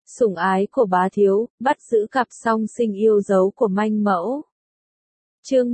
Sủng ái của bá thiếu, bắt giữ cặp song sinh yêu dấu của manh mẫu. Chương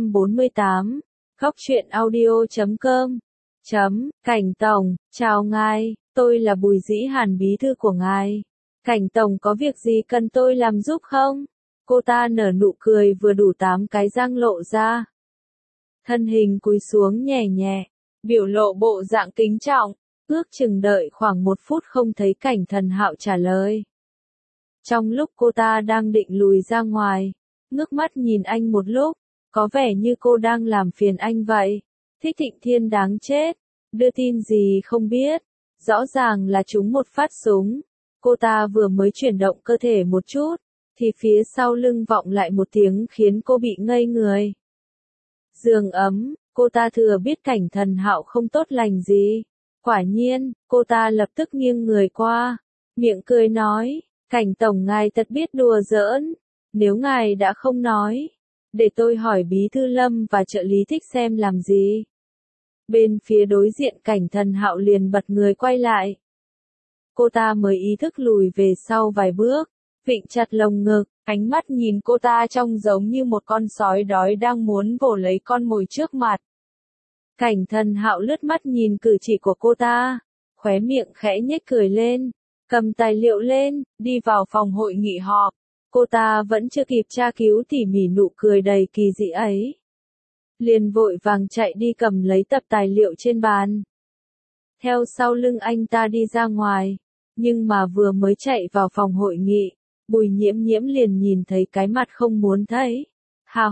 148, Góc truyện audio.com. Cảnh Tổng, chào ngài, tôi là Bùi Dĩ Hàn, bí thư của ngài. Cảnh Tổng có việc gì cần tôi làm giúp không? Cô ta nở nụ cười vừa đủ 8 cái răng lộ ra. Thân hình cúi xuống nhẹ nhẹ, biểu lộ bộ dạng kính trọng, ước chừng đợi khoảng 1 phút không thấy Cảnh Thần Hạo trả lời. Trong lúc cô ta đang định lùi ra ngoài, ngước mắt nhìn anh một lúc, có vẻ như cô đang làm phiền anh vậy. Thích Thịnh Thiên đáng chết, đưa tin gì không biết, rõ ràng là trúng một phát súng. Cô ta vừa mới chuyển động cơ thể một chút, thì phía sau lưng vọng lại một tiếng khiến cô bị ngây người. Giường ấm, cô ta thừa biết Cảnh Thần Hạo không tốt lành gì. Quả nhiên, cô ta lập tức nghiêng người qua, miệng cười nói, Cảnh Tổng ngài thật biết đùa giỡn, nếu ngài đã không nói, để tôi hỏi bí thư Lâm và trợ lý Thích xem làm gì. Bên phía đối diện Cảnh Thần Hạo liền bật người quay lại. Cô ta mới ý thức lùi về sau vài bước, vịn chặt lồng ngực, ánh mắt nhìn cô ta trông giống như một con sói đói đang muốn vồ lấy con mồi trước mặt. Cảnh Thần Hạo lướt mắt nhìn cử chỉ của cô ta, khóe miệng khẽ nhếch cười lên, cầm tài liệu lên, đi vào phòng hội nghị họp. Cô ta vẫn chưa kịp tra cứu tỉ mỉ nụ cười đầy kỳ dị ấy, liền vội vàng chạy đi cầm lấy tập tài liệu trên bàn. Theo sau lưng anh ta đi ra ngoài, nhưng mà vừa mới chạy vào phòng hội nghị, Bùi Nhiễm Nhiễm liền nhìn thấy cái mặt không muốn thấy. Hà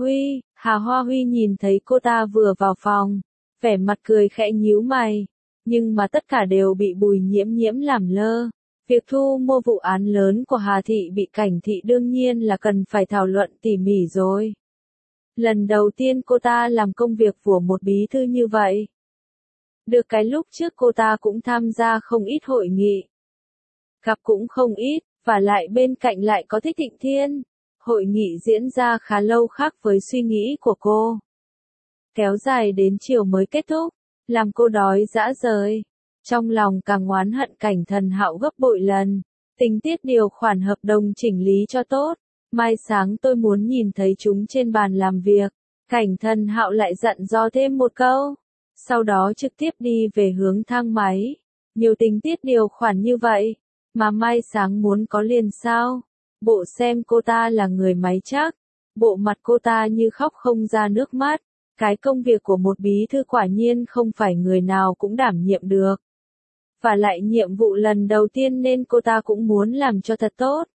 Hoa Huy nhìn thấy cô ta vừa vào phòng, vẻ mặt cười khẽ nhíu mày, nhưng mà tất cả đều bị Bùi Nhiễm Nhiễm làm lơ. Việc thu mua vụ án lớn của Hà Thị bị Cảnh Thị đương nhiên là cần phải thảo luận tỉ mỉ rồi. Lần đầu tiên cô ta làm công việc của một bí thư như vậy. Được cái lúc trước cô ta cũng tham gia không ít hội nghị, gặp cũng không ít, và lại bên cạnh lại có Thích Thịnh Thiên. Hội nghị diễn ra khá lâu khác với suy nghĩ của cô. Kéo dài đến chiều mới kết thúc, làm cô đói rã rời. Trong lòng càng oán hận Cảnh Thần Hạo gấp bội lần. Tình tiết điều khoản hợp đồng chỉnh lý cho tốt. Mai sáng tôi muốn nhìn thấy chúng trên bàn làm việc. Cảnh Thần Hạo lại dặn dò thêm một câu. Sau đó trực tiếp đi về hướng thang máy. Nhiều tình tiết điều khoản như vậy, mà mai sáng muốn có liền sao? Bộ xem cô ta là người máy chắc. Bộ mặt cô ta như khóc không ra nước mắt. Cái công việc của một bí thư quả nhiên không phải người nào cũng đảm nhiệm được. Và lại nhiệm vụ lần đầu tiên nên cô ta cũng muốn làm cho thật tốt.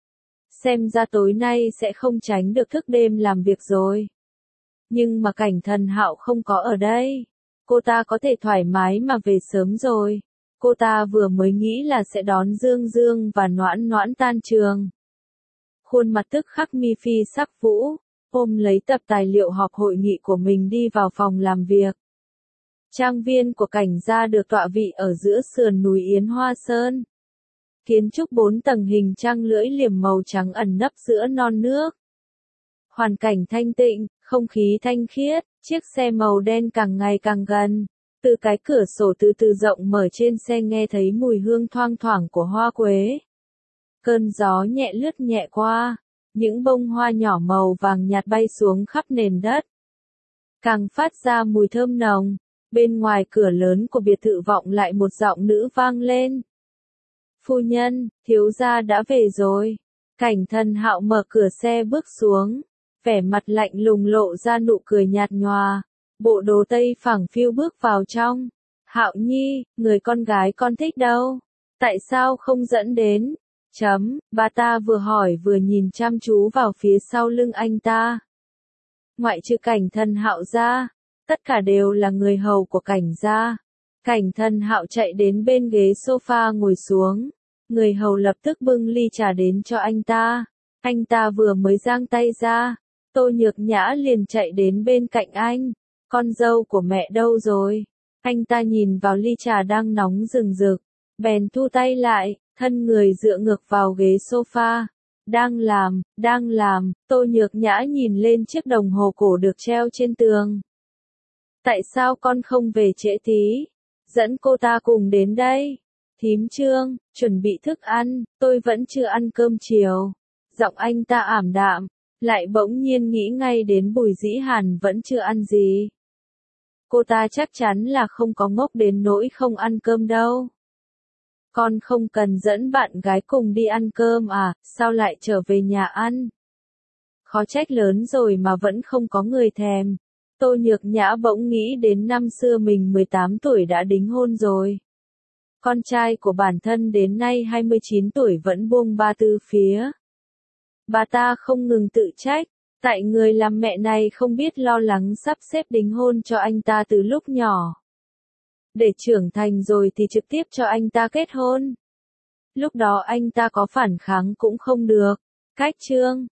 Xem ra tối nay sẽ không tránh được thức đêm làm việc rồi. Nhưng mà Cảnh Thần Hạo không có ở đây. Cô ta có thể thoải mái mà về sớm rồi. Cô ta vừa mới nghĩ là sẽ đón Dương Dương và Noãn Noãn tan trường. Khuôn mặt tức khắc mi phi sắc vũ, ôm lấy tập tài liệu họp hội nghị của mình đi vào phòng làm việc. Trang viên của Cảnh gia được tọa vị ở giữa sườn núi Yến Hoa Sơn. Kiến trúc 4 tầng hình trăng lưỡi liềm màu trắng ẩn nấp giữa non nước. Hoàn cảnh thanh tịnh, không khí thanh khiết, chiếc xe màu đen càng ngày càng gần. Từ cái cửa sổ từ từ rộng mở trên xe nghe thấy mùi hương thoang thoảng của hoa quế. Cơn gió nhẹ lướt nhẹ qua, những bông hoa nhỏ màu vàng nhạt bay xuống khắp nền đất. Càng phát ra mùi thơm nồng, bên ngoài cửa lớn của biệt thự vọng lại một giọng nữ vang lên. Phu nhân, thiếu gia đã về rồi. Cảnh Thần Hạo mở cửa xe bước xuống, vẻ mặt lạnh lùng lộ ra nụ cười nhạt nhòa. Bộ đồ tây phẳng phiu bước vào trong. Hạo Nhi, người con gái con thích đâu? Tại sao không dẫn đến? Bà ta vừa hỏi vừa nhìn chăm chú vào phía sau lưng anh ta. Ngoại trừ Cảnh Thần Hạo ra, tất cả đều là người hầu của Cảnh gia. Cảnh Thần Hạo chạy đến bên ghế sofa ngồi xuống. Người hầu lập tức bưng ly trà đến cho anh ta. Anh ta vừa mới giang tay ra, Tô Nhược Nhã liền chạy đến bên cạnh anh. Con dâu của mẹ đâu rồi? Anh ta nhìn vào ly trà đang nóng rừng rực, bèn thu tay lại, thân người dựa ngược vào ghế sofa. Đang làm, Tô Nhược Nhã nhìn lên chiếc đồng hồ cổ được treo trên tường. Tại sao con không về trễ tí? Dẫn cô ta cùng đến đây. Thím Trương, chuẩn bị thức ăn, tôi vẫn chưa ăn cơm chiều. Giọng anh ta ảm đạm, lại bỗng nhiên nghĩ ngay đến Bùi Dĩ Hàn vẫn chưa ăn gì. Cô ta chắc chắn là không có ngốc đến nỗi không ăn cơm đâu. Con không cần dẫn bạn gái cùng đi ăn cơm à, sao lại trở về nhà ăn? Khó trách lớn rồi mà vẫn không có người thèm. Tô Nhược Nhã bỗng nghĩ đến năm xưa mình 18 tuổi đã đính hôn rồi. Con trai của bản thân đến nay 29 tuổi vẫn buông ba tư phía. Bà ta không ngừng tự trách, tại người làm mẹ này không biết lo lắng sắp xếp đính hôn cho anh ta từ lúc nhỏ. Để trưởng thành rồi thì trực tiếp cho anh ta kết hôn. Lúc đó anh ta có phản kháng cũng không được. Cách Trương,